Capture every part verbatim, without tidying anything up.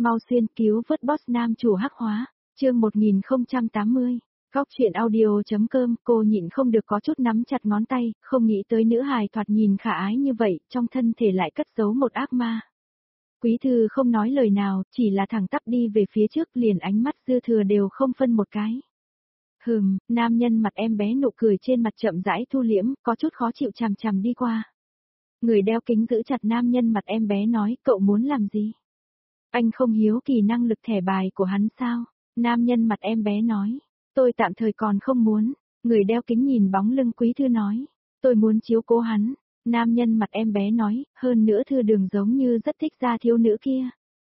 Mau xuyên cứu vớt boss nam chủ hắc hóa, chương một nghìn không trăm tám mươi. Góc chuyện audio.com, cô nhịn không được có chút nắm chặt ngón tay, không nghĩ tới nữ hài thoạt nhìn khả ái như vậy, trong thân thể lại cất giấu một ác ma. Quý thư không nói lời nào, chỉ là thẳng tắp đi về phía trước, liền ánh mắt dư thừa đều không phân một cái. Hừm, nam nhân mặt em bé nụ cười trên mặt chậm rãi thu liễm, có chút khó chịu chằm chằm đi qua. Người đeo kính giữ chặt nam nhân mặt em bé nói, cậu muốn làm gì? Anh không hiếu kỳ năng lực thẻ bài của hắn sao? Nam nhân mặt em bé nói, tôi tạm thời còn không muốn. Người đeo kính nhìn bóng lưng quý thư nói, tôi muốn chiếu cố hắn. Nam nhân mặt em bé nói, hơn nữa Thư Đường giống như rất thích gia thiếu nữ kia.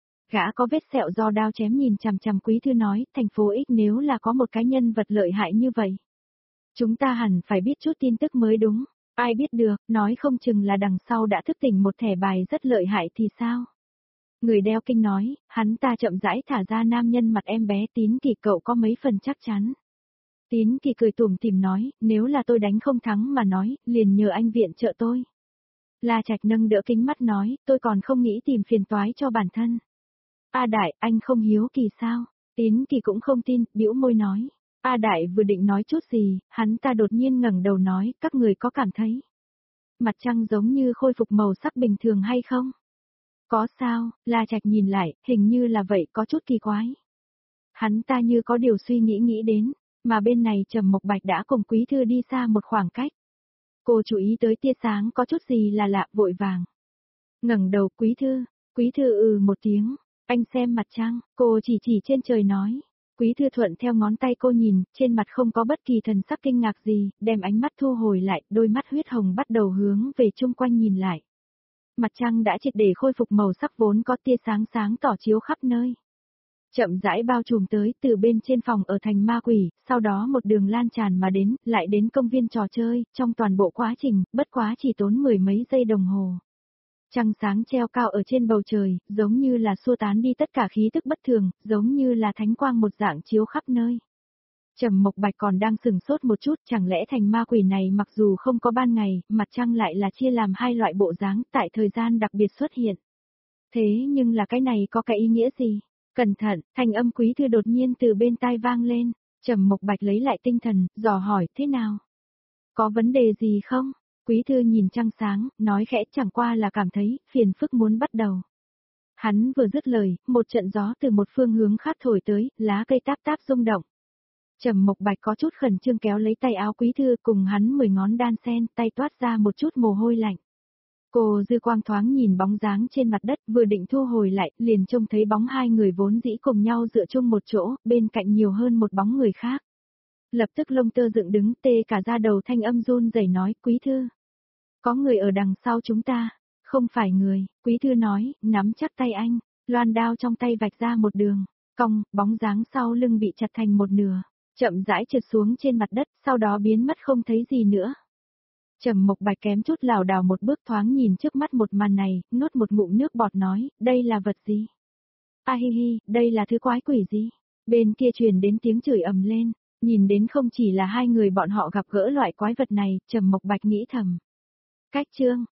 Gã có vết sẹo do đao chém nhìn chằm chằm quý thư nói, thành phố X nếu là có một cái nhân vật lợi hại như vậy. Chúng ta hẳn phải biết chút tin tức mới đúng. Ai biết được, nói không chừng là đằng sau đã thức tỉnh một thẻ bài rất lợi hại thì sao? Người đeo kinh nói, hắn ta chậm rãi thả ra nam nhân mặt em bé. Tín Kỳ, cậu có mấy phần chắc chắn. Tín Kỳ cười tủm tỉm nói, nếu là tôi đánh không thắng mà nói, liền nhờ anh viện trợ tôi. La Trạch nâng đỡ kính mắt nói, tôi còn không nghĩ tìm phiền toái cho bản thân. A Đại, anh không hiếu kỳ sao? Tín Kỳ cũng không tin, bĩu môi nói. A Đại vừa định nói chút gì, hắn ta đột nhiên ngẩng đầu nói, các người có cảm thấy mặt trăng giống như khôi phục màu sắc bình thường hay không? Có sao? La Trạch nhìn lại, hình như là vậy, có chút kỳ quái. Hắn ta như có điều suy nghĩ nghĩ đến, mà bên này Trầm Mộc Bạch đã cùng Quý Thư đi xa một khoảng cách. Cô chú ý tới tia sáng có chút gì là lạ, vội vàng. Ngẩng đầu, Quý Thư, Quý Thư ừ một tiếng, anh xem mặt trăng, cô chỉ chỉ trên trời nói. Quý Thư thuận theo ngón tay cô nhìn, trên mặt không có bất kỳ thần sắc kinh ngạc gì, đem ánh mắt thu hồi lại, đôi mắt huyết hồng bắt đầu hướng về chung quanh nhìn lại. Mặt trăng đã triệt để khôi phục màu sắc vốn có tia sáng sáng tỏ chiếu khắp nơi. Chậm rãi bao trùm tới từ bên trên phòng ở thành ma quỷ, sau đó một đường lan tràn mà đến, lại đến công viên trò chơi, trong toàn bộ quá trình, bất quá chỉ tốn mười mấy giây đồng hồ. Trăng sáng treo cao ở trên bầu trời, giống như là xua tán đi tất cả khí tức bất thường, giống như là thánh quang một dạng chiếu khắp nơi. Trầm Mộc Bạch còn đang sừng sốt một chút, chẳng lẽ thành ma quỷ này mặc dù không có ban ngày, mặt trăng lại là chia làm hai loại bộ dáng tại thời gian đặc biệt xuất hiện. Thế nhưng là cái này có cái ý nghĩa gì? Cẩn thận, thanh âm Quý Thư đột nhiên từ bên tai vang lên, Trầm Mộc Bạch lấy lại tinh thần, dò hỏi, thế nào? Có vấn đề gì không? Quý Thư nhìn trăng sáng, nói khẽ, chẳng qua là cảm thấy, phiền phức muốn bắt đầu. Hắn vừa dứt lời, một trận gió từ một phương hướng khác thổi tới, lá cây táp táp rung động. Trầm Mộc Bạch có chút khẩn trương kéo lấy tay áo Quý Thư, cùng hắn mười ngón đan sen, tay toát ra một chút mồ hôi lạnh. Cô dư quang thoáng nhìn bóng dáng trên mặt đất, vừa định thu hồi lại, liền trông thấy bóng hai người vốn dĩ cùng nhau dựa chung một chỗ, bên cạnh nhiều hơn một bóng người khác. Lập tức lông tơ dựng đứng, tê cả da đầu, thanh âm run rẩy nói, Quý Thư. Có người ở đằng sau chúng ta. Không phải người, Quý Thư nói, nắm chắc tay anh, loan đao trong tay vạch ra một đường, cong, bóng dáng sau lưng bị chặt thành một nửa, chậm rãi trượt xuống trên mặt đất, sau đó biến mất không thấy gì nữa. Trầm Mộc Bạch kém chút lảo đảo một bước, thoáng nhìn trước mắt một màn này, nuốt một ngụm nước bọt nói, đây là vật gì? A hi hi, đây là thứ quái quỷ gì? Bên kia truyền đến tiếng chửi ầm lên, nhìn đến không chỉ là hai người bọn họ gặp gỡ loại quái vật này, Trầm Mộc Bạch nghĩ thầm. Cách chương,